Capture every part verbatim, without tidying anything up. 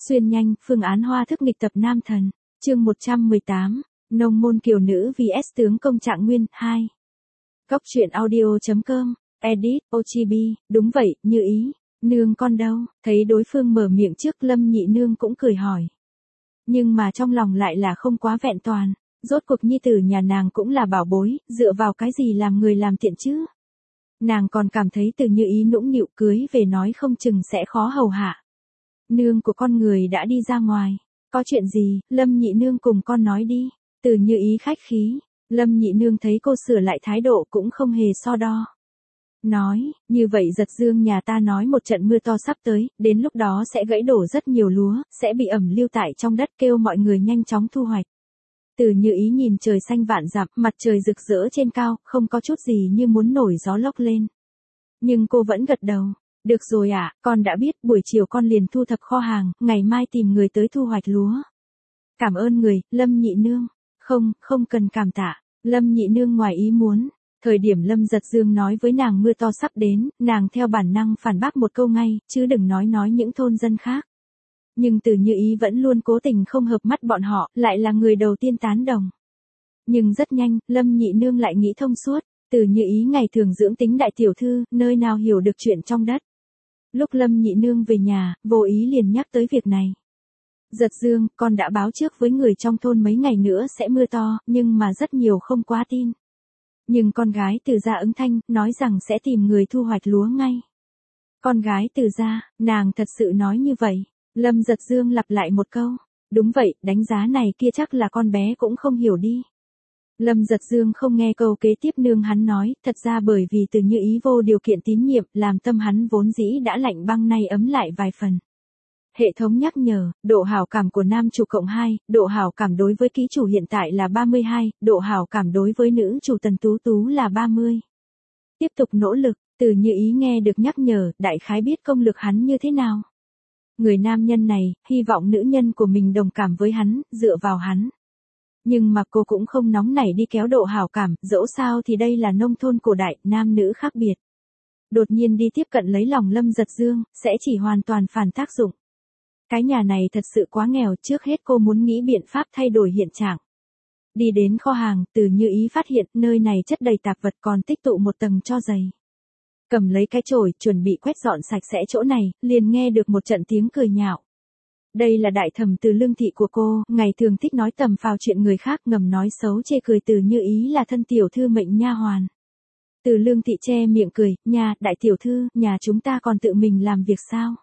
Xuyên nhanh, phương án hoa thức nghịch tập nam thần. Chương một trăm mười tám, nông môn kiều nữ vs tướng công Trạng Nguyên, hai. Góc truyện audio chấm com, edit, ô giê bê, đúng vậy, Như Ý, nương con đâu, thấy đối phương mở miệng trước Lâm nhị nương cũng cười hỏi. Nhưng mà trong lòng lại là không quá vẹn toàn, rốt cuộc nhi tử nhà nàng cũng là bảo bối, dựa vào cái gì làm người làm tiện chứ. Nàng còn cảm thấy Từ Như Ý nũng nịu cưới về nói không chừng sẽ khó hầu hạ. Nương của con người đã đi ra ngoài, có chuyện gì, Lâm nhị nương cùng con nói đi. Từ Như Ý khách khí, Lâm nhị nương thấy cô sửa lại thái độ cũng không hề so đo. Nói, như vậy Giật Dương nhà ta nói một trận mưa to sắp tới, đến lúc đó sẽ gãy đổ rất nhiều lúa, sẽ bị ẩm lưu tại trong đất, kêu mọi người nhanh chóng thu hoạch. Từ Như Ý nhìn trời xanh vạn dặm, mặt trời rực rỡ trên cao, không có chút gì như muốn nổi gió lốc lên. Nhưng cô vẫn gật đầu. Được rồi ạ, à, con đã biết, buổi chiều con liền thu thập kho hàng, ngày mai tìm người tới thu hoạch lúa. Cảm ơn người, Lâm nhị nương. Không, không cần cảm tạ. Lâm nhị nương ngoài ý muốn. Thời điểm Lâm Giật Dương nói với nàng mưa to sắp đến, nàng theo bản năng phản bác một câu ngay, chứ đừng nói nói những thôn dân khác. Nhưng Từ Như Ý vẫn luôn cố tình không hợp mắt bọn họ, lại là người đầu tiên tán đồng. Nhưng rất nhanh, Lâm nhị nương lại nghĩ thông suốt. Từ Như Ý ngày thường dưỡng tính đại tiểu thư, nơi nào hiểu được chuyện trong đất. Lúc Lâm nhị nương về nhà, vô ý liền nhắc tới việc này. Giật Dương, con đã báo trước với người trong thôn mấy ngày nữa sẽ mưa to, nhưng mà rất nhiều không quá tin. Nhưng con gái Từ gia ứng thanh, nói rằng sẽ tìm người thu hoạch lúa ngay. Con gái Từ gia, nàng thật sự nói như vậy. Lâm Giật Dương lặp lại một câu. Đúng vậy, đánh giá này kia chắc là con bé cũng không hiểu đi. Lâm Giật Dương không nghe câu kế tiếp nương hắn nói, thật ra bởi vì Từ Như Ý vô điều kiện tín nhiệm, làm tâm hắn vốn dĩ đã lạnh băng nay ấm lại vài phần. Hệ thống nhắc nhở, độ hảo cảm của nam chủ cộng hai, độ hảo cảm đối với ký chủ hiện tại là ba mươi hai, độ hảo cảm đối với nữ chủ Tần Tú Tú là ba mươi. Tiếp tục nỗ lực, Từ Như Ý nghe được nhắc nhở, đại khái biết công lực hắn như thế nào. Người nam nhân này, hy vọng nữ nhân của mình đồng cảm với hắn, dựa vào hắn. Nhưng mà cô cũng không nóng nảy đi kéo độ hảo cảm, dẫu sao thì đây là nông thôn cổ đại, nam nữ khác biệt. Đột nhiên đi tiếp cận lấy lòng Lâm Giật Dương, sẽ chỉ hoàn toàn phản tác dụng. Cái nhà này thật sự quá nghèo, trước hết cô muốn nghĩ biện pháp thay đổi hiện trạng. Đi đến kho hàng, Từ Như Ý phát hiện nơi này chất đầy tạp vật còn tích tụ một tầng tro dày. Cầm lấy cái chổi, chuẩn bị quét dọn sạch sẽ chỗ này, liền nghe được một trận tiếng cười nhạo. Đây là đại thẩm Từ Lương thị của cô, ngày thường thích nói tầm phào chuyện người khác, ngầm nói xấu chê cười Từ Như Ý là thân tiểu thư mệnh nha hoàn. Từ Lương thị che miệng cười, nhà, đại tiểu thư, nhà chúng ta còn tự mình làm việc sao?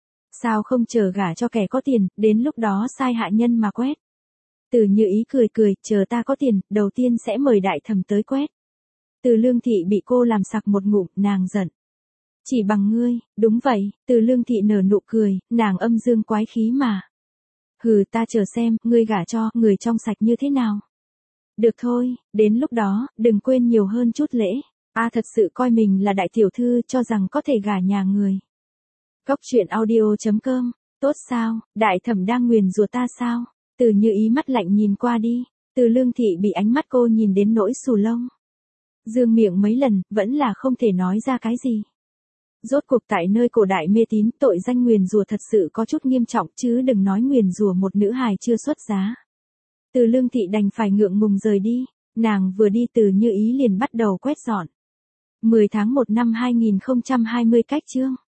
Sao không chờ gả cho kẻ có tiền, đến lúc đó sai hạ nhân mà quét? Từ Như Ý cười cười, chờ ta có tiền, đầu tiên sẽ mời đại thẩm tới quét. Từ Lương thị bị cô làm sặc một ngụm, nàng giận. Chỉ bằng ngươi, đúng vậy, Từ Lương thị nở nụ cười, nàng âm dương quái khí mà. Hừ, ta chờ xem, ngươi gả cho, người trong sạch như thế nào. Được thôi, đến lúc đó, đừng quên nhiều hơn chút lễ. A à, thật sự coi mình là đại tiểu thư, cho rằng có thể gả nhà người. Góc truyện audio chấm com, tốt sao, đại thẩm đang nguyền rủa ta sao? Từ Như Ý mắt lạnh nhìn qua đi, Từ Lương thị bị ánh mắt cô nhìn đến nỗi xù lông. Dương miệng mấy lần, vẫn là không thể nói ra cái gì. Rốt cuộc tại nơi cổ đại mê tín, tội danh nguyền rủa thật sự có chút nghiêm trọng, chứ đừng nói nguyền rủa một nữ hài chưa xuất giá. Từ Lương thị đành phải ngượng ngùng rời đi, nàng vừa đi Từ Như Ý liền bắt đầu quét dọn. mười tháng một năm hai nghìn không trăm hai mươi cách chương.